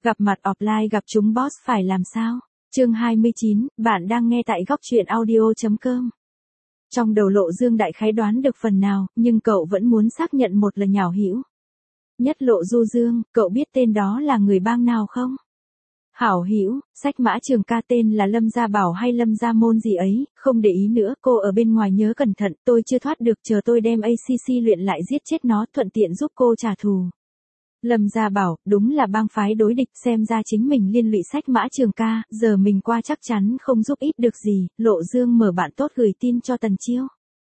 Gặp mặt offline gặp chúng boss phải làm sao? Chương 29, bạn đang nghe tại góc truyện audio.com. Trong đầu Lộ Dương đại khái đoán được phần nào, nhưng cậu vẫn muốn xác nhận một lần nhảo hữu. Nhất Lộ Du Dương, cậu biết tên đó là người bang nào không? Hảo hữu, sách mã trường ca tên là Lâm Gia Bảo hay Lâm Gia Môn gì ấy, không để ý nữa, cô ở bên ngoài nhớ cẩn thận, tôi chưa thoát được, chờ tôi đem ACC luyện lại giết chết nó, thuận tiện giúp cô trả thù. Lâm Gia Bảo, đúng là bang phái đối địch, xem ra chính mình liên lụy sách mã trường ca, giờ mình qua chắc chắn không giúp ích được gì. Lộ Dương mở bạn tốt gửi tin cho Tần Chiêu.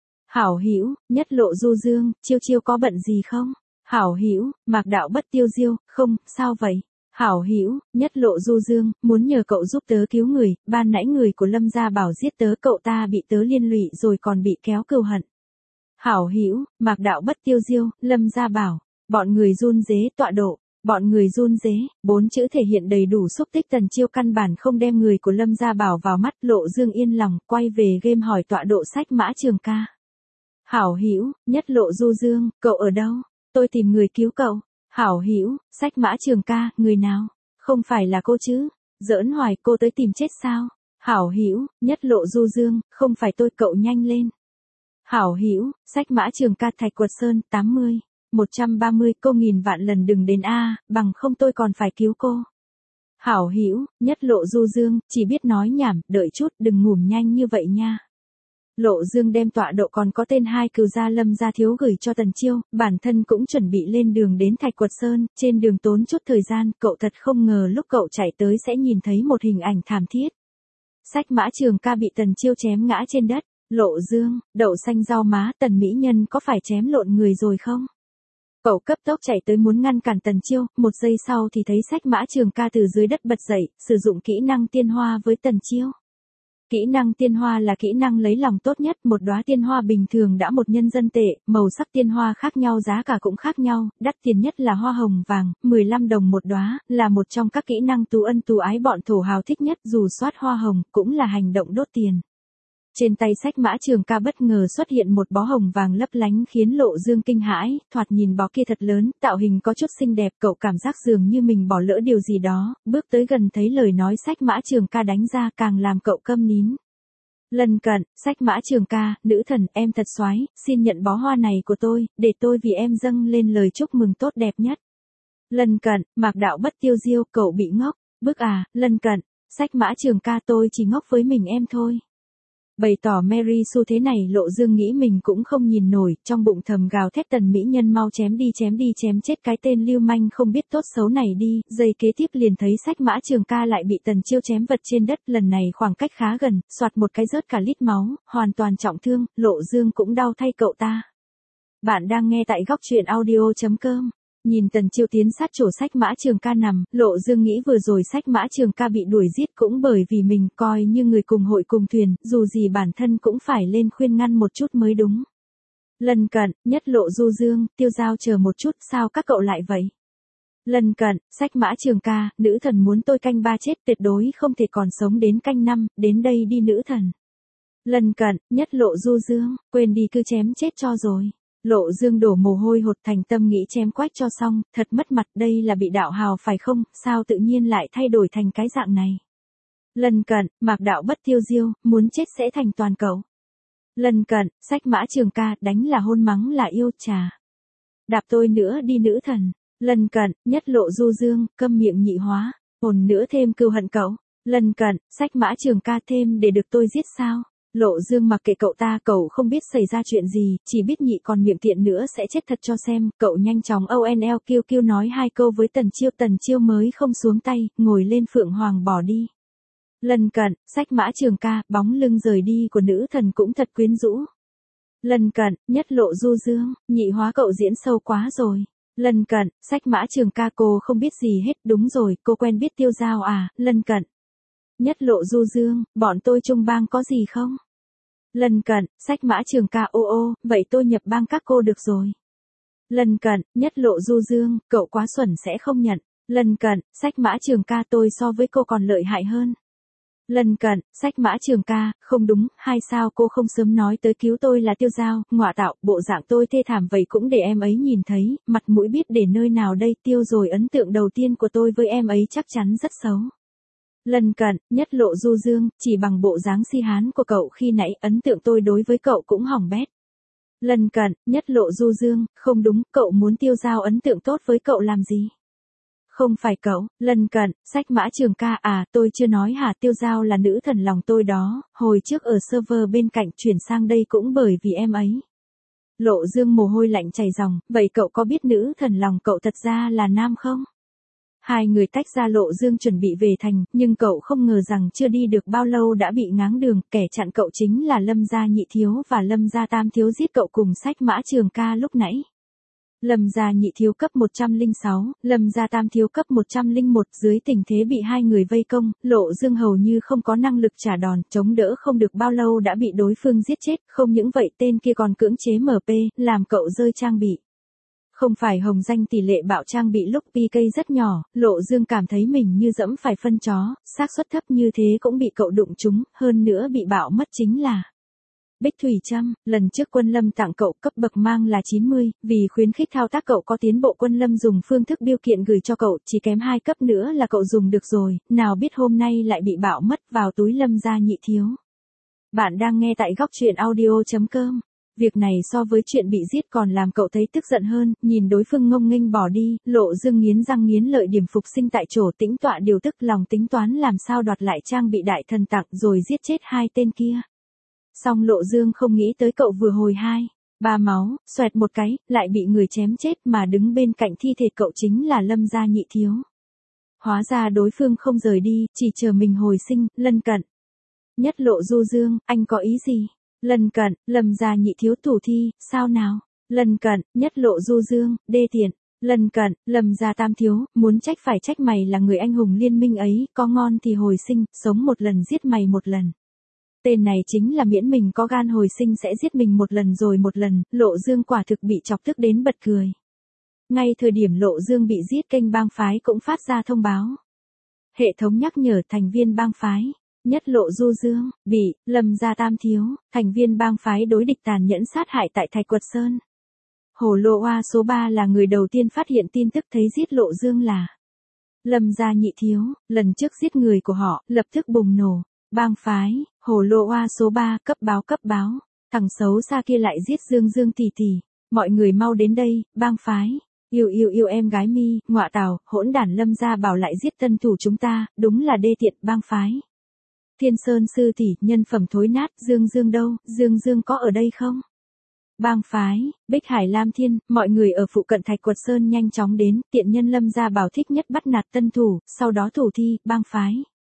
Hảo hữu, Nhất Lộ Du Dương, Chiêu có bận gì không? Hảo hữu, Mạc Đạo Bất Tiêu Diêu, không, sao vậy? Hảo hữu, Nhất Lộ Du Dương, muốn nhờ cậu giúp tớ cứu người, ban nãy người của Lâm Gia Bảo giết tớ, cậu ta bị tớ liên lụy rồi còn bị kéo cừu hận. Hảo hữu, Mạc Đạo Bất Tiêu Diêu, Lâm Gia Bảo. Bọn người run rế tọa độ, bọn người run rế, 4 chữ thể hiện đầy đủ xúc tích. Tần Chiêu căn bản không đem người của Lâm Gia Bảo vào mắt. Lộ Dương yên lòng, quay về game hỏi tọa độ sách mã trường ca. Hảo hữu, Nhất Lộ Du Dương, cậu ở đâu? Tôi tìm người cứu cậu. Hảo hữu, sách mã trường ca, người nào? Không phải là cô chứ? Giỡn hoài, cô tới tìm chết sao? Hảo hữu, Nhất Lộ Du Dương, không phải tôi, cậu nhanh lên. Hảo hữu, sách mã trường ca Thạch Quật Sơn, 80. 130, cô nghìn vạn lần đừng đến a, bằng không tôi còn phải cứu cô. Hảo hữu, Nhất Lộ Du Dương, chỉ biết nói nhảm, đợi chút, đừng ngủm nhanh như vậy nha. Lộ Dương đem tọa độ còn có tên hai cừu gia Lâm Gia Thiếu gửi cho Tần Chiêu, bản thân cũng chuẩn bị lên đường đến Thạch Quật Sơn, trên đường tốn chút thời gian, cậu thật không ngờ lúc cậu chạy tới sẽ nhìn thấy một hình ảnh thảm thiết. Sách mã trường ca bị Tần Chiêu chém ngã trên đất. Lộ Dương, đậu xanh rau má, Tần mỹ nhân có phải chém lộn người rồi không? Cậu cấp tốc chạy tới muốn ngăn cản Tần Chiêu, một giây sau thì thấy sách mã trường ca từ dưới đất bật dậy, sử dụng kỹ năng tiên hoa với Tần Chiêu. Kỹ năng tiên hoa là kỹ năng lấy lòng tốt nhất, một đóa tiên hoa bình thường đã 1 nhân dân tệ, màu sắc tiên hoa khác nhau, giá cả cũng khác nhau, đắt tiền nhất là hoa hồng vàng, 15 đồng một đóa, là một trong các kỹ năng tú ân tú ái bọn thổ hào thích nhất, dù soát hoa hồng cũng là hành động đốt tiền. Trên tay sách mã trường ca bất ngờ xuất hiện một bó hồng vàng lấp lánh khiến Lộ Dương kinh hãi, thoạt nhìn bó kia thật lớn, tạo hình có chút xinh đẹp, cậu cảm giác dường như mình bỏ lỡ điều gì đó, bước tới gần thấy lời nói sách mã trường ca đánh ra càng làm cậu câm nín. Lần cận, sách mã trường ca, nữ thần, em thật soái, xin nhận bó hoa này của tôi, để tôi vì em dâng lên lời chúc mừng tốt đẹp nhất. Lần cận, Mạc Đạo Bất Tiêu Diêu, cậu bị ngốc, bức à, lần cận, sách mã trường ca tôi chỉ ngốc với mình em thôi. Bày tỏ Mary Sue thế này Lộ Dương nghĩ mình cũng không nhìn nổi, trong bụng thầm gào thét Tần mỹ nhân mau chém đi chém chết cái tên lưu manh không biết tốt xấu này đi. Giây kế tiếp liền thấy sách mã trường ca lại bị Tần Chiêu chém vật trên đất, lần này khoảng cách khá gần, soạt một cái rớt cả lít máu, hoàn toàn trọng thương, Lộ Dương cũng đau thay cậu ta. Bạn đang nghe tại góc truyện audio.com. Nhìn Tần Chiêu tiến sát chỗ sách mã trường ca nằm, Lộ Dương nghĩ vừa rồi sách mã trường ca bị đuổi giết cũng bởi vì mình coi như người cùng hội cùng thuyền, dù gì bản thân cũng phải lên khuyên ngăn một chút mới đúng. Lần cận, Nhất Lộ Du Dương, Tiêu Giao chờ một chút, sao các cậu lại vậy? Lần cận, sách mã trường ca, nữ thần muốn tôi canh 3 chết, tuyệt đối không thể còn sống đến canh 5, đến đây đi nữ thần. Lần cận, Nhất Lộ Du Dương, quên đi cứ chém chết cho rồi. Lộ Dương đổ mồ hôi hột thành tâm nghĩ chém quách cho xong, thật mất mặt, đây là bị đạo hào phải không, sao tự nhiên lại thay đổi thành cái dạng này. Lần cận, Mạc Đạo Bất Tiêu Diêu, muốn chết sẽ thành toàn cậu. Lần cận, sách mã trường ca, đánh là hôn mắng là yêu, trà. Đạp tôi nữa đi nữ thần. Lần cận, Nhất Lộ Du Dương, câm miệng nhị hóa, hồn nữa thêm cừu hận cậu. Lần cận, sách mã trường ca thêm để được tôi giết sao. Lộ Dương mặc kệ cậu ta, cậu không biết xảy ra chuyện gì, chỉ biết nhị còn miệng tiện nữa sẽ chết thật cho xem, cậu nhanh chóng ONLQQ nói 2 câu với Tần Chiêu mới không xuống tay, ngồi lên Phượng Hoàng bỏ đi. Lần cận, sách mã trường ca, bóng lưng rời đi của nữ thần cũng thật quyến rũ. Lần cận, Nhất Lộ Du Dương, nhị hóa cậu diễn sâu quá rồi. Lần cận, sách mã trường ca, cô không biết gì hết, đúng rồi, cô quen biết Tiêu Giao à, lần cận. Nhất Lộ Du Dương, bọn tôi chung bang có gì không? Lần cận, sách mã trường ca, ô, vậy tôi nhập bang các cô được rồi. Lần cận, Nhất Lộ Du Dương, cậu quá xuẩn sẽ không nhận. Lần cận, sách mã trường ca, tôi so với cô còn lợi hại hơn. Lân cận, sách Mã Trường ca, không đúng, hay sao cô không sớm nói tới cứu tôi là Tiêu Giao, ngọa tạo, bộ dạng tôi thê thảm vậy cũng để em ấy nhìn thấy, mặt mũi biết để nơi nào đây Tiêu rồi ấn tượng đầu tiên của tôi với em ấy chắc chắn rất xấu. Lân cận, nhất lộ du dương, chỉ bằng bộ dáng si hán của cậu khi nãy ấn tượng tôi đối với cậu cũng hỏng bét. Lân cận, nhất lộ du dương, không đúng, cậu muốn Tiêu Giao ấn tượng tốt với cậu làm gì? Không phải cậu, Lân cận, sách Mã Trường ca à, tôi chưa nói hả, Tiêu Giao là nữ thần lòng tôi đó, hồi trước ở server bên cạnh chuyển sang đây cũng bởi vì em ấy. Lộ Dương mồ hôi lạnh chảy ròng, vậy cậu có biết nữ thần lòng cậu thật ra là nam không? Hai người tách ra, Lộ Dương chuẩn bị về thành, nhưng cậu không ngờ rằng chưa đi được bao lâu đã bị ngáng đường, kẻ chặn cậu chính là Lâm gia nhị thiếu và Lâm gia tam thiếu giết cậu cùng sách Mã Trường ca lúc nãy. Lâm gia nhị thiếu cấp 106, Lâm gia tam thiếu cấp 101, dưới tình thế bị hai người vây công, Lộ Dương hầu như không có năng lực trả đòn, chống đỡ không được bao lâu đã bị đối phương giết chết, không những vậy tên kia còn cưỡng chế MP, làm cậu rơi trang bị. Không phải hồng danh tỷ lệ bạo trang bị lúc PK rất nhỏ, Lộ Dương cảm thấy mình như dẫm phải phân chó, xác suất thấp như thế cũng bị cậu đụng trúng, hơn nữa bị bạo mất chính là Bích Thủy Trâm. Lần trước Quân Lâm tặng cậu cấp bậc mang là 90, vì khuyến khích thao tác cậu có tiến bộ, Quân Lâm dùng phương thức biêu kiện gửi cho cậu, chỉ kém 2 cấp nữa là cậu dùng được rồi, nào biết hôm nay lại bị bạo mất vào túi Lâm gia nhị thiếu. Bạn đang nghe tại góc truyện audio.com. Việc này so với chuyện bị giết còn làm cậu thấy tức giận hơn, nhìn đối phương ngông nghênh bỏ đi, Lộ Dương nghiến răng nghiến lợi điểm phục sinh tại chỗ, tĩnh tọa điều tức lòng tính toán làm sao đoạt lại trang bị đại thần tặng rồi giết chết hai tên kia. Song Lộ Dương không nghĩ tới cậu vừa hồi 2-3 máu, xoẹt một cái, lại bị người chém chết mà đứng bên cạnh thi thể cậu chính là Lâm gia nhị thiếu. Hóa ra đối phương không rời đi, chỉ chờ mình hồi sinh. Lân cận. Nhất lộ du dương, anh có ý gì? Lân cận, Lâm gia nhị thiếu thủ thi, sao nào? Lân cận, nhất lộ du dương, đê tiện. Lân cận, Lâm gia tam thiếu, muốn trách phải trách mày là người anh hùng liên minh ấy, có ngon thì hồi sinh, sống một lần giết mày một lần. Tên này chính là miễn mình có gan hồi sinh sẽ giết mình một lần rồi một lần, Lộ Dương quả thực bị chọc tức đến bật cười. Ngay thời điểm Lộ Dương bị giết, kênh bang phái cũng phát ra thông báo. Hệ thống nhắc nhở thành viên bang phái. Nhất lộ du dương, bị, Lâm gia tam thiếu, thành viên bang phái đối địch tàn nhẫn sát hại tại Thạch Quật Sơn. Hồ Lô Oa số 3 là người đầu tiên phát hiện tin tức thấy giết Lộ Dương là Lâm gia nhị thiếu, lần trước giết người của họ, lập tức bùng nổ. Bang phái, Hồ Lô Oa số 3, cấp báo, thằng xấu xa kia lại giết Dương tỷ tỷ, mọi người mau đến đây, bang phái. Yêu em gái mi, ngọa tào, hỗn đản Lâm gia bảo lại giết tân thủ chúng ta, đúng là đê tiện. Bang phái. Thiên Sơn sư tỷ, nhân phẩm thối nát, Dương đâu, Dương có ở đây không? Bang phái, Bích Hải Lam Thiên, mọi người ở phụ cận Thạch Quật Sơn nhanh chóng đến, tiện nhân Lâm gia bảo thích nhất bắt nạt tân thủ, sau đó thủ thi. Bang phái.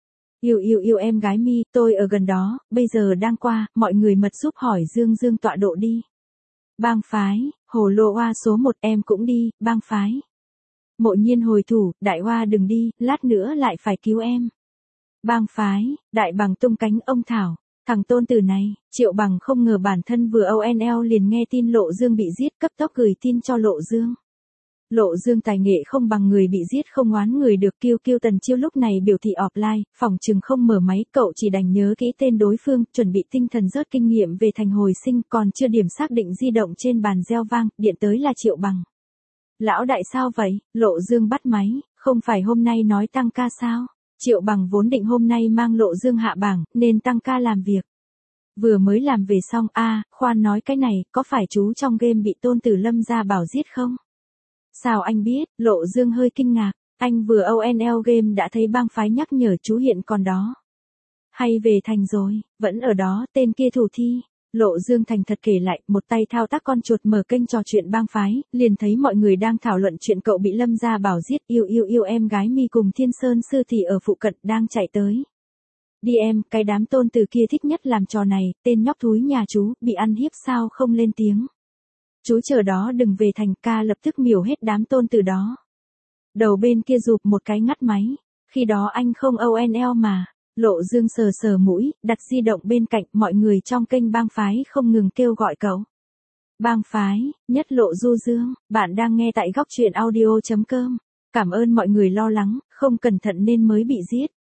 Yêu em gái mi, tôi ở gần đó, bây giờ đang qua, mọi người mật giúp hỏi Dương tọa độ đi. Bang phái, Hồ Lô Oa số 1, em cũng đi. Bang phái. Mộ Nhiên hồi thủ, Đại Hoa đừng đi, lát nữa lại phải cứu em. Bang phái, Đại Bằng tung cánh ông Thảo, thằng tôn tử này. Triệu Bằng không ngờ bản thân vừa ONL liền nghe tin Lộ Dương bị giết, cấp tốc gửi tin cho Lộ Dương. Lộ Dương tài nghệ không bằng người bị giết không oán người được. Kiêu Tần Chiêu lúc này biểu thị offline, phòng chừng không mở máy, cậu chỉ đành nhớ kỹ tên đối phương, chuẩn bị tinh thần rớt kinh nghiệm về thành hồi sinh, còn chưa điểm xác định di động trên bàn reo vang, điện tới là Triệu Bằng. Lão đại sao vậy? Lộ Dương bắt máy, không phải hôm nay nói tăng ca sao? Triệu Bằng vốn định hôm nay mang Lộ Dương hạ bảng, nên tăng ca làm việc. Vừa mới làm về xong, khoan nói cái này, có phải chú trong game bị tôn tử Lâm gia bảo giết không? Sao anh biết? Lộ Dương hơi kinh ngạc, anh vừa ONL game đã thấy bang phái nhắc nhở chú hiện còn đó. Hay về thành rồi, vẫn ở đó, tên kia thủ thi. Lộ Dương thành thật kể lại, một tay thao tác con chuột mở kênh trò chuyện bang phái, liền thấy mọi người đang thảo luận chuyện cậu bị Lâm gia bảo giết. Yêu em gái mi cùng Thiên Sơn sư thì ở phụ cận đang chạy tới. Đi em, cái đám tôn từ kia thích nhất làm trò này, tên nhóc thúi nhà chú, bị ăn hiếp sao không lên tiếng. Chú chờ đó đừng về thành, ca lập tức miểu hết đám tôn từ đó. Đầu bên kia rụp một cái ngắt máy, khi đó anh không ONL mà. Lộ Dương sờ mũi, đặt di động bên cạnh, mọi người trong kênh bang phái không ngừng kêu gọi cậu. Bang phái, nhất lộ du dương, bạn đang nghe tại góc truyện audio.com. Cảm ơn mọi người lo lắng, không cẩn thận nên mới bị giết.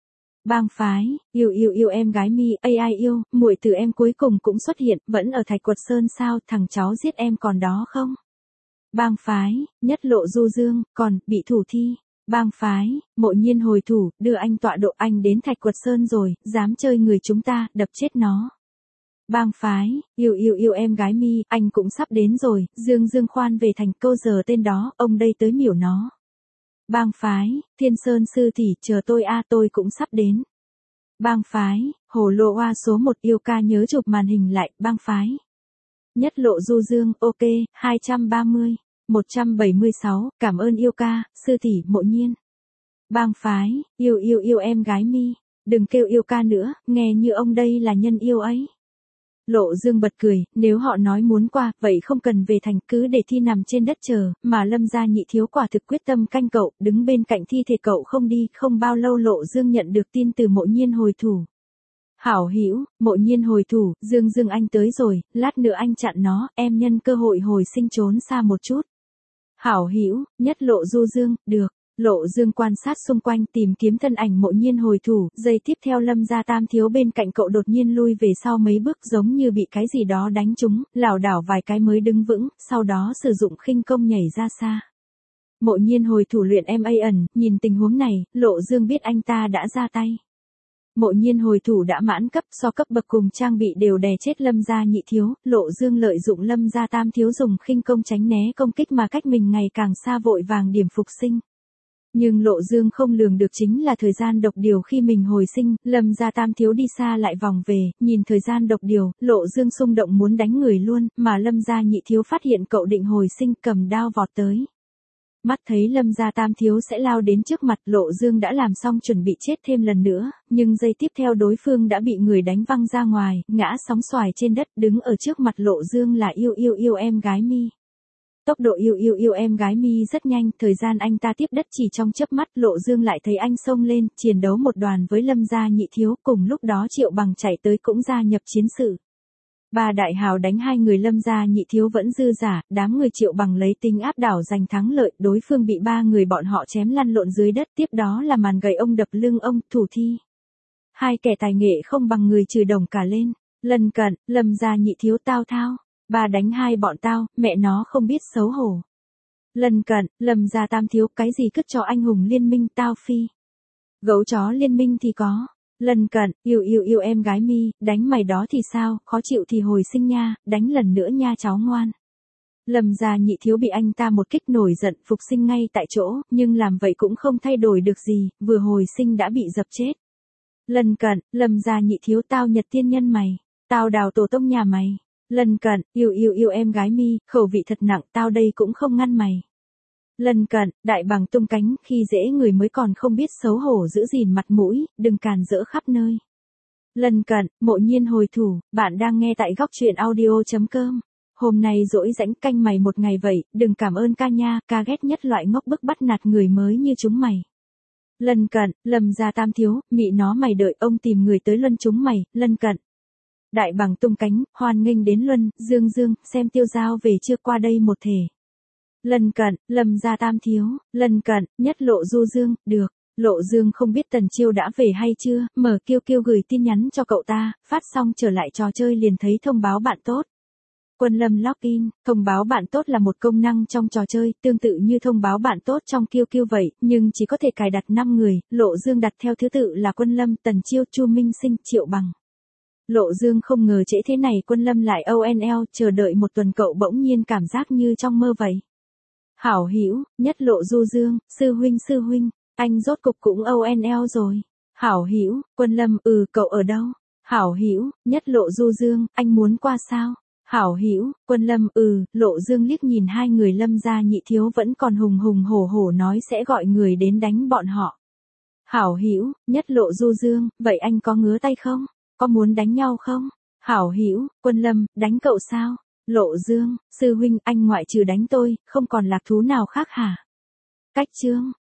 Bang phái, yêu em gái mi, ai yêu, muội từ em cuối cùng cũng xuất hiện, vẫn ở Thạch Quật Sơn sao, thằng cháu giết em còn đó không? Bang phái, nhất lộ du dương, còn, bị thủ thi. Bang phái, Mộ Nhiên hồi thủ, đưa anh tọa độ, anh đến Thạch Quật Sơn rồi, dám chơi người chúng ta, đập chết nó. Bang phái, yêu em gái mi, anh cũng sắp đến rồi, Dương khoan về thành câu giờ tên đó, ông đây tới miểu nó. Bang phái, Thiên Sơn sư tỷ, chờ tôi tôi cũng sắp đến. Bang phái, Hồ Lô Oa số 1 yêu ca nhớ chụp màn hình lại, bang phái. Nhất lộ du dương, ok, 230, 176, cảm ơn yêu ca, sư tỷ, Mộ Nhiên. Bang phái, yêu em gái mi, đừng kêu yêu ca nữa, nghe như ông đây là nhân yêu ấy. Lộ Dương bật cười, nếu họ nói muốn qua, vậy không cần về thành, cứ để thi nằm trên đất chờ, mà Lâm gia nhị thiếu quả thực quyết tâm canh cậu, đứng bên cạnh thi thể cậu không đi, không bao lâu Lộ Dương nhận được tin từ Mộ Nhiên hồi thủ. Hảo hữu, Mộ Nhiên hồi thủ, Dương anh tới rồi, lát nữa anh chặn nó, em nhân cơ hội hồi sinh trốn xa một chút. Hảo hữu, nhất Lộ Du Dương, được. Lộ Dương quan sát xung quanh tìm kiếm thân ảnh Mộ Nhiên hồi thủ, giây tiếp theo Lâm gia tam thiếu bên cạnh cậu đột nhiên lui về sau mấy bước giống như bị cái gì đó đánh trúng, lảo đảo vài cái mới đứng vững, sau đó sử dụng khinh công nhảy ra xa. Mộ Nhiên hồi thủ luyện ẩn, nhìn tình huống này, Lộ Dương biết anh ta đã ra tay. Mộ Nhiên hồi thủ đã mãn cấp, so cấp bậc cùng trang bị đều đè chết Lâm gia nhị thiếu, Lộ Dương lợi dụng Lâm gia tam thiếu dùng khinh công tránh né công kích mà cách mình ngày càng xa vội vàng điểm phục sinh. Nhưng Lộ Dương không lường được chính là thời gian độc điều khi mình hồi sinh, Lâm gia tam thiếu đi xa lại vòng về, nhìn thời gian độc điều, Lộ Dương xung động muốn đánh người luôn, mà Lâm gia nhị thiếu phát hiện cậu định hồi sinh cầm đao vọt tới. Mắt thấy Lâm gia tam thiếu sẽ lao đến trước mặt, Lộ Dương đã làm xong chuẩn bị chết thêm lần nữa, nhưng giây tiếp theo đối phương đã bị người đánh văng ra ngoài, ngã sóng xoài trên đất, đứng ở trước mặt Lộ Dương là yêu em gái mi. Tốc độ yêu em gái mi rất nhanh, thời gian anh ta tiếp đất chỉ trong chớp mắt, Lộ Dương lại thấy anh xông lên, chiến đấu một đoàn với Lâm gia nhị thiếu, cùng lúc đó Triệu Bằng chạy tới cũng gia nhập chiến sự. Ba đại hào đánh hai người Lâm gia nhị thiếu vẫn dư giả, đám người Triệu Bằng lấy tính áp đảo giành thắng lợi, đối phương bị ba người bọn họ chém lăn lộn dưới đất, tiếp đó là màn gậy ông đập lưng ông, thủ thi. Hai kẻ tài nghệ không bằng người trừ đồng cả lên, lần cận, Lâm gia nhị thiếu tao thao. Ba đánh hai bọn tao, mẹ nó không biết xấu hổ. Lần cận, Lâm gia tam thiếu, cái gì cất cho anh hùng liên minh tao phi. Gấu chó liên minh thì có. Lần cận, yêu em gái mi, đánh mày đó thì sao, khó chịu thì hồi sinh nha, đánh lần nữa nha cháu ngoan. Lâm gia nhị thiếu bị anh ta một kích nổi giận, phục sinh ngay tại chỗ, nhưng làm vậy cũng không thay đổi được gì, vừa hồi sinh đã bị dập chết. Lần cận, Lâm gia nhị thiếu, tao nhật tiên nhân mày, tao đào tổ tông nhà mày. Lần cận, yêu em gái mi, khẩu vị thật nặng, tao đây cũng không ngăn mày. Lần cận, đại bàng tung cánh, khi dễ người mới còn không biết xấu hổ giữ gìn mặt mũi, đừng càn rỡ khắp nơi. Lần cận, Mộ Nhiên hồi thủ, bạn đang nghe tại góc truyện audio.com. Hôm nay rỗi rãnh canh mày một ngày vậy, đừng cảm ơn ca nha, ca ghét nhất loại ngốc bức bắt nạt người mới như chúng mày. Lần cận, Lâm gia tam thiếu, mị nó mày đợi ông tìm người tới luân chúng mày, lần cận. Đại bàng tung cánh, hoan nghênh đến Luân, Dương, xem tiêu giao về chưa qua đây một thể. Lần cận, Lâm gia tam thiếu, lần cận, nhất Lộ Du Dương, được. Lộ Dương không biết Tần Chiêu đã về hay chưa, mở Kiêu gửi tin nhắn cho cậu ta, phát xong trở lại trò chơi liền thấy thông báo bạn tốt. Quân Lâm login, thông báo bạn tốt là một công năng trong trò chơi, tương tự như thông báo bạn tốt trong Kiêu vậy, nhưng chỉ có thể cài đặt 5 người, Lộ Dương đặt theo thứ tự là Quân Lâm, Tần Chiêu, Chu Minh Sinh, Triệu Bằng. Lộ Dương không ngờ trễ thế này Quân Lâm lại ONL, chờ đợi một tuần cậu bỗng nhiên cảm giác như trong mơ vậy. Hảo hữu, nhất Lộ Du Dương, sư huynh, anh rốt cục cũng ONL rồi. Hảo hữu, Quân Lâm, cậu ở đâu? Hảo hữu, nhất Lộ Du Dương, anh muốn qua sao? Hảo hữu, Quân Lâm, Lộ Dương liếc nhìn hai người Lâm gia nhị thiếu vẫn còn hùng hổ nói sẽ gọi người đến đánh bọn họ. Hảo hữu, nhất Lộ Du Dương, vậy anh có ngứa tay không? Có muốn đánh nhau không? Hảo hữu, Quân Lâm, đánh cậu sao? Lộ Dương, sư huynh, anh ngoại trừ đánh tôi, không còn lạc thú nào khác hả? Cách chương,